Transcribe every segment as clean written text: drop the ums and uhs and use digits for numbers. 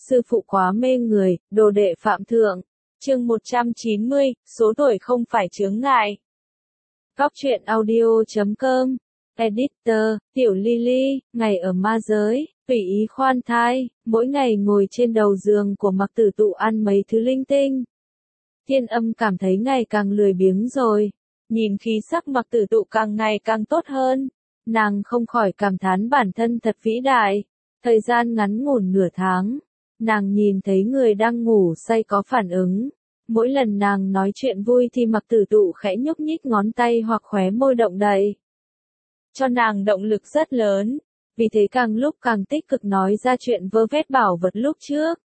sư phụ quá mê người, đồ đệ phạm thượng. Chương 190, số tuổi không phải chướng ngại. Góc truyện audio.com. Editor, Tiểu Lily, ngày ở ma giới, tùy ý khoan thai, mỗi ngày ngồi trên đầu giường của Mặc Tử Tụ ăn mấy thứ linh tinh. Thiên Âm cảm thấy ngày càng lười biếng rồi, nhìn khí sắc Mặc Tử Tụ càng ngày càng tốt hơn, nàng không khỏi cảm thán bản thân thật vĩ đại. Thời gian ngắn ngủn nửa tháng, nàng nhìn thấy người đang ngủ say có phản ứng. Mỗi lần nàng nói chuyện vui thì Mặc Tử Tụ khẽ nhúc nhích ngón tay hoặc khóe môi động đậy, cho nàng động lực rất lớn, vì thế càng lúc càng tích cực nói ra chuyện vơ vét bảo vật lúc trước.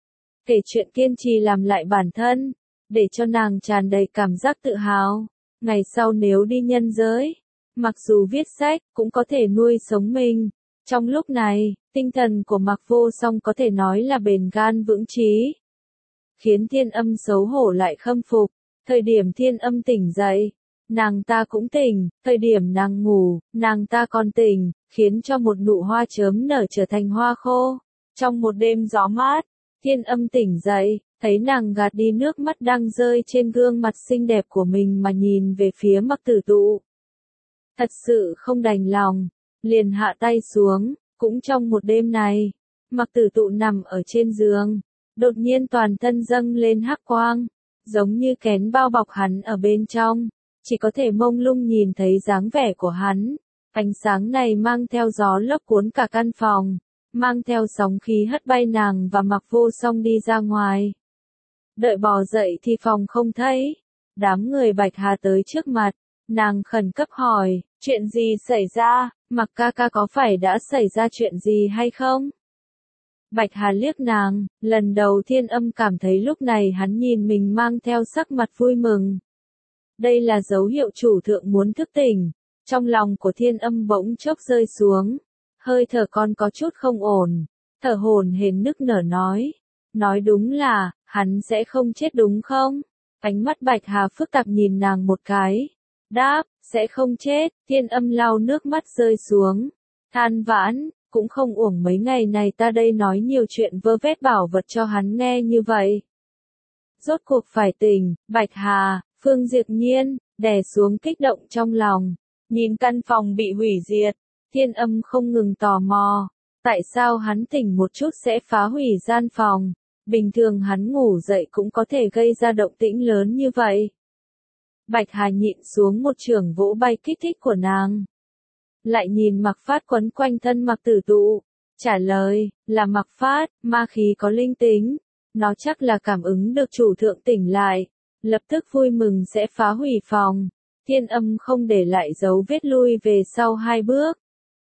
Kể chuyện kiên trì làm lại bản thân, để cho nàng tràn đầy cảm giác tự hào. Ngày sau nếu đi nhân giới, mặc dù viết sách, cũng có thể nuôi sống mình. Trong lúc này, tinh thần của Mặc Vô Song có thể nói là bền gan vững chí, khiến Thiên Âm xấu hổ lại khâm phục. Thời điểm Thiên Âm tỉnh dậy, nàng ta cũng tỉnh, thời điểm nàng ngủ, nàng ta còn tỉnh, khiến cho một nụ hoa chớm nở trở thành hoa khô. Trong một đêm gió mát, Thiên Âm tỉnh dậy, thấy nàng gạt đi nước mắt đang rơi trên gương mặt xinh đẹp của mình mà nhìn về phía Mặc Tử Tụ. Thật sự không đành lòng, liền hạ tay xuống. Cũng trong một đêm này, Mặc Tử Tụ nằm ở trên giường, đột nhiên toàn thân dâng lên hắc quang, giống như kén bao bọc hắn ở bên trong, chỉ có thể mông lung nhìn thấy dáng vẻ của hắn. Ánh sáng này mang theo gió lốc cuốn cả căn phòng, mang theo sóng khí hất bay nàng và Mặc Vô Song đi ra ngoài. Đợi bò dậy thì phòng không thấy, đám người Bạch Hà tới trước mặt, nàng khẩn cấp hỏi, chuyện gì xảy ra, Mặc ca ca có phải đã xảy ra chuyện gì hay không? Bạch Hà liếc nàng, lần đầu Thiên Âm cảm thấy lúc này hắn nhìn mình mang theo sắc mặt vui mừng. Đây là dấu hiệu chủ thượng muốn thức tỉnh. Trong lòng của Thiên Âm bỗng chốc rơi xuống, hơi thở con có chút không ổn, thở hổn hển nức nở nói đúng là, hắn sẽ không chết đúng không? Ánh mắt Bạch Hà phức tạp nhìn nàng một cái, đáp, sẽ không chết. Thiên Âm lau nước mắt rơi xuống, than vãn, cũng không uổng mấy ngày này ta đây nói nhiều chuyện vơ vét bảo vật cho hắn nghe như vậy. Rốt cuộc phải tỉnh. Bạch Hà, Phương Diệp Nhiên, đè xuống kích động trong lòng, nhìn căn phòng bị hủy diệt, Thiên Âm không ngừng tò mò, tại sao hắn tỉnh một chút sẽ phá hủy gian phòng, bình thường hắn ngủ dậy cũng có thể gây ra động tĩnh lớn như vậy. Bạch Hà nhịn xuống một chưởng vỗ bay kích thích của nàng, lại nhìn Mặc Phát quấn quanh thân Mặc Tử Tụ, trả lời, là Mặc Phát, ma khí có linh tính, nó chắc là cảm ứng được chủ thượng tỉnh lại, lập tức vui mừng sẽ phá hủy phòng. Thiên Âm không để lại dấu vết lui về sau 2 bước,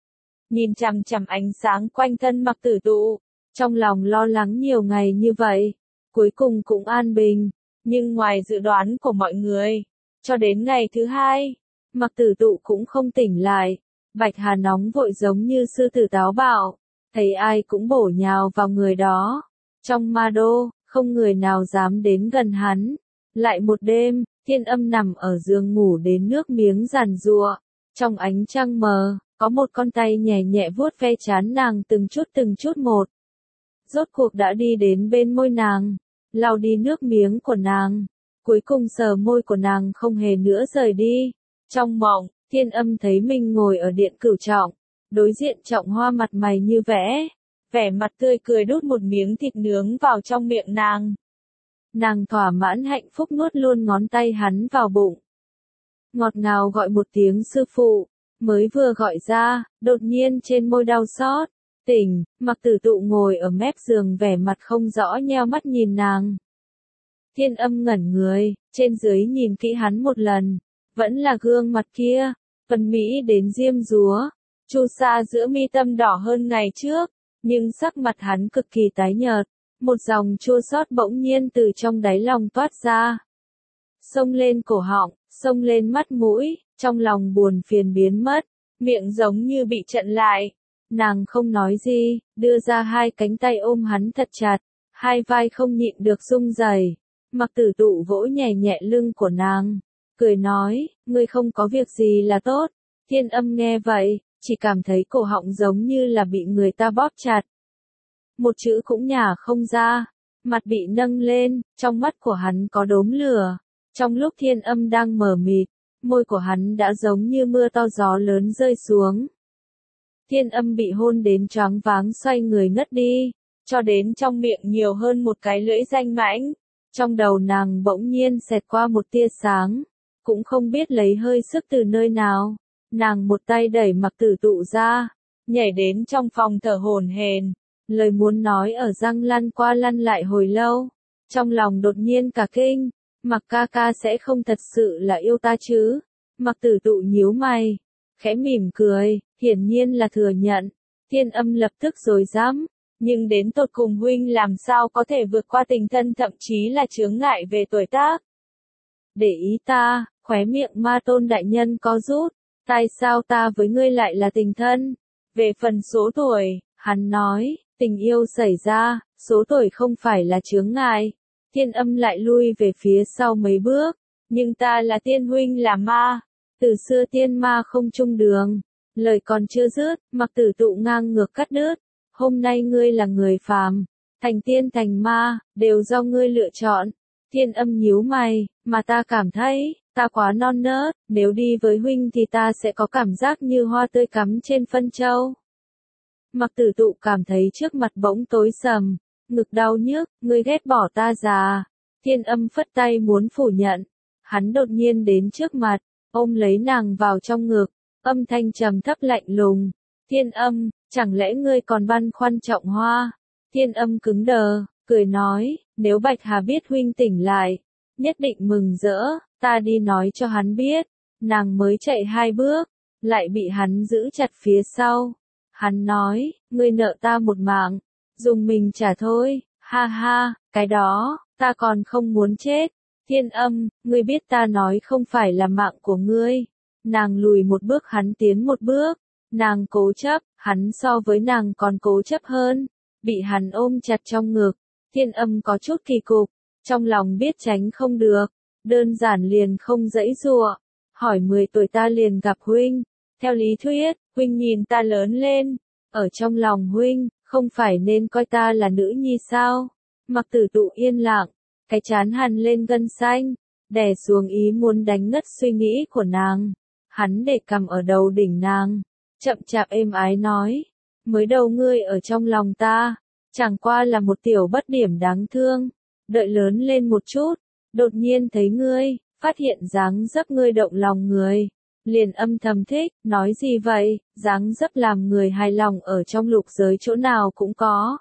nhìn chằm chằm ánh sáng quanh thân Mặc Tử Tụ, trong lòng lo lắng nhiều ngày như vậy, cuối cùng cũng an bình, nhưng ngoài dự đoán của mọi người, cho đến ngày thứ 2, Mặc Tử Tụ cũng không tỉnh lại. Bạch Hà nóng vội giống như sư tử táo bạo, thấy ai cũng bổ nhào vào người đó. Trong ma đô, không người nào dám đến gần hắn. Lại một đêm, Thiên Âm nằm ở giường ngủ đến nước miếng giàn giụa. Trong ánh trăng mờ, có một con tay nhẹ nhẹ vuốt ve trán nàng từng chút một. Rốt cuộc đã đi đến bên môi nàng, lau đi nước miếng của nàng, cuối cùng sờ môi của nàng không hề nữa rời đi. Trong mộng, Thiên Âm thấy mình ngồi ở điện Cửu Trọng, đối diện Trọng Hoa mặt mày như vẽ, vẻ mặt tươi cười đút một miếng thịt nướng vào trong miệng nàng. Nàng thỏa mãn hạnh phúc nuốt luôn ngón tay hắn vào bụng. Ngọt ngào gọi một tiếng sư phụ, mới vừa gọi ra, đột nhiên trên môi đau xót, tỉnh. Mặc Tử Tụ ngồi ở mép giường vẻ mặt không rõ nheo mắt nhìn nàng. Thiên Âm ngẩn người, trên dưới nhìn kỹ hắn một lần, vẫn là gương mặt kia, phần mỹ đến diêm dúa, chu sa giữa mi tâm đỏ hơn ngày trước, nhưng sắc mặt hắn cực kỳ tái nhợt, một dòng chua xót bỗng nhiên từ trong đáy lòng toát ra, xông lên cổ họng, xông lên mắt mũi, trong lòng buồn phiền biến mất, miệng giống như bị chặn lại. Nàng không nói gì, đưa ra 2 cánh tay ôm hắn thật chặt, 2 vai không nhịn được rung rẩy. Mặc Tử Tụ vỗ nhẹ nhẹ lưng của nàng, cười nói, ngươi không có việc gì là tốt. Thiên Âm nghe vậy, chỉ cảm thấy cổ họng giống như là bị người ta bóp chặt. một chữ cũng nhả không ra. Mặt bị nâng lên, trong mắt của hắn có đốm lửa. Trong lúc Thiên Âm đang mờ mịt, môi của hắn đã giống như mưa to gió lớn rơi xuống. Thiên Âm bị hôn đến choáng váng xoay người ngất đi, cho đến trong miệng nhiều hơn một cái lưỡi danh mãnh. Trong đầu nàng bỗng nhiên xẹt qua một tia sáng, cũng không biết lấy hơi sức từ nơi nào. Nàng một tay đẩy Mặc Tử Tụ ra, nhảy đến trong phòng thở hổn hển, lời muốn nói ở răng lăn qua lăn lại hồi lâu. Trong lòng đột nhiên cả kinh, Mặc ca ca sẽ không thật sự là yêu ta chứ? Mặc Tử Tụ nhíu mày, khẽ mỉm cười, hiển nhiên là thừa nhận. Thiên Âm lập tức rồi dám, nhưng đến tột cùng huynh làm sao có thể vượt qua tình thân thậm chí là chướng ngại về tuổi tác. Để ý ta, khóe miệng Ma Tôn đại nhân có rút, tại sao ta với ngươi lại là tình thân? Về phần số tuổi, hắn nói, tình yêu xảy ra, số tuổi không phải là chướng ngại. Thiên Âm lại lui về phía sau mấy bước, nhưng ta là tiên huynh là ma, từ xưa tiên ma không chung đường. Lời còn chưa dứt, Mặc Tử Tụ ngang ngược cắt đứt. Hôm nay ngươi là người phàm, thành tiên thành ma, đều do ngươi lựa chọn. Thiên Âm nhíu mày, mà ta cảm thấy, ta quá non nớt, nếu đi với huynh thì ta sẽ có cảm giác như hoa tươi cắm trên phân châu. Mặc Tử Tụ cảm thấy trước mặt bỗng tối sầm, ngực đau nhức, ngươi ghét bỏ ta già. Thiên Âm phất tay muốn phủ nhận, hắn đột nhiên đến trước mặt, ôm lấy nàng vào trong ngực, âm thanh trầm thấp lạnh lùng. Thiên Âm, chẳng lẽ ngươi còn băn khoăn Trọng Hoa? Thiên Âm cứng đờ, cười nói, nếu Bạch Hà biết huynh tỉnh lại, nhất định mừng rỡ, ta đi nói cho hắn biết. Nàng mới chạy 2 bước, lại bị hắn giữ chặt phía sau. Hắn nói, ngươi nợ ta một mạng, dùng mình trả thôi, ha ha, cái đó, ta còn không muốn chết. Thiên Âm, ngươi biết ta nói không phải là mạng của ngươi. Nàng lùi một bước hắn tiến một bước, nàng cố chấp, hắn so với nàng còn cố chấp hơn, bị hắn ôm chặt trong ngực. Thiên Âm có chút kỳ cục, trong lòng biết tránh không được, đơn giản liền không dãy dụa, hỏi 10 tuổi ta liền gặp huynh, theo lý thuyết, huynh nhìn ta lớn lên, ở trong lòng huynh, không phải nên coi ta là nữ nhi sao? Mặc Tử Tụ yên lặng, cái trán hằn lên gân xanh, đè xuống ý muốn đánh ngất suy nghĩ của nàng. Hắn để cầm ở đầu đỉnh nàng, chậm chạp êm ái nói, mới đầu ngươi ở trong lòng ta, chẳng qua là một tiểu bất điểm đáng thương, đợi lớn lên một chút, đột nhiên thấy ngươi, phát hiện dáng dấp ngươi động lòng người, liền âm thầm thích, nói gì vậy, dáng dấp làm người hài lòng ở trong lục giới chỗ nào cũng có.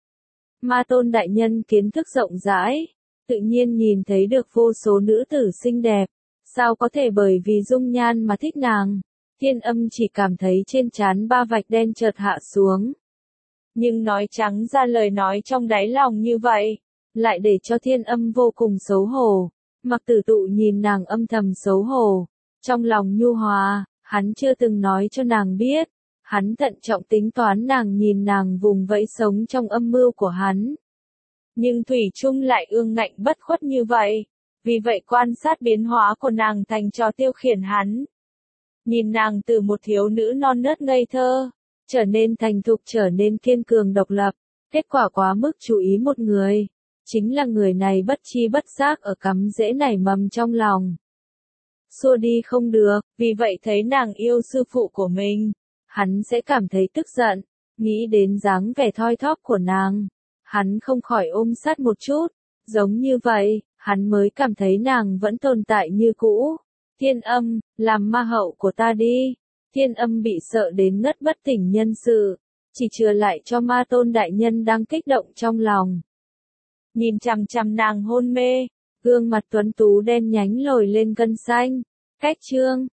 Ma Tôn đại nhân kiến thức rộng rãi, tự nhiên nhìn thấy được vô số nữ tử xinh đẹp, sao có thể bởi vì dung nhan mà thích nàng. Thiên Âm chỉ cảm thấy trên trán 3 vạch đen chợt hạ xuống. Nhưng nói trắng ra lời nói trong đáy lòng như vậy, lại để cho Thiên Âm vô cùng xấu hổ. Mặc Tử Tụ nhìn nàng âm thầm xấu hổ, trong lòng nhu hòa, hắn chưa từng nói cho nàng biết, hắn thận trọng tính toán nàng nhìn nàng vùng vẫy sống trong âm mưu của hắn. Nhưng thủy chung lại ương ngạnh bất khuất như vậy, vì vậy quan sát biến hóa của nàng thành trò tiêu khiển hắn. Nhìn nàng từ một thiếu nữ non nớt ngây thơ, trở nên thành thục, trở nên kiên cường độc lập, kết quả quá mức chú ý một người, chính là người này bất chi bất giác ở cắm rễ nảy mầm trong lòng. Xua đi không được, vì vậy thấy nàng yêu sư phụ của mình, hắn sẽ cảm thấy tức giận, nghĩ đến dáng vẻ thoi thóp của nàng, hắn không khỏi ôm sát một chút, giống như vậy, hắn mới cảm thấy nàng vẫn tồn tại như cũ. Thiên Âm, làm ma hậu của ta đi. Thiên Âm bị sợ đến ngất bất tỉnh nhân sự, chỉ chừa lại cho Ma Tôn đại nhân đang kích động trong lòng. Nhìn chằm chằm nàng hôn mê, gương mặt tuấn tú đen nhánh nổi lên gân xanh. Cách chương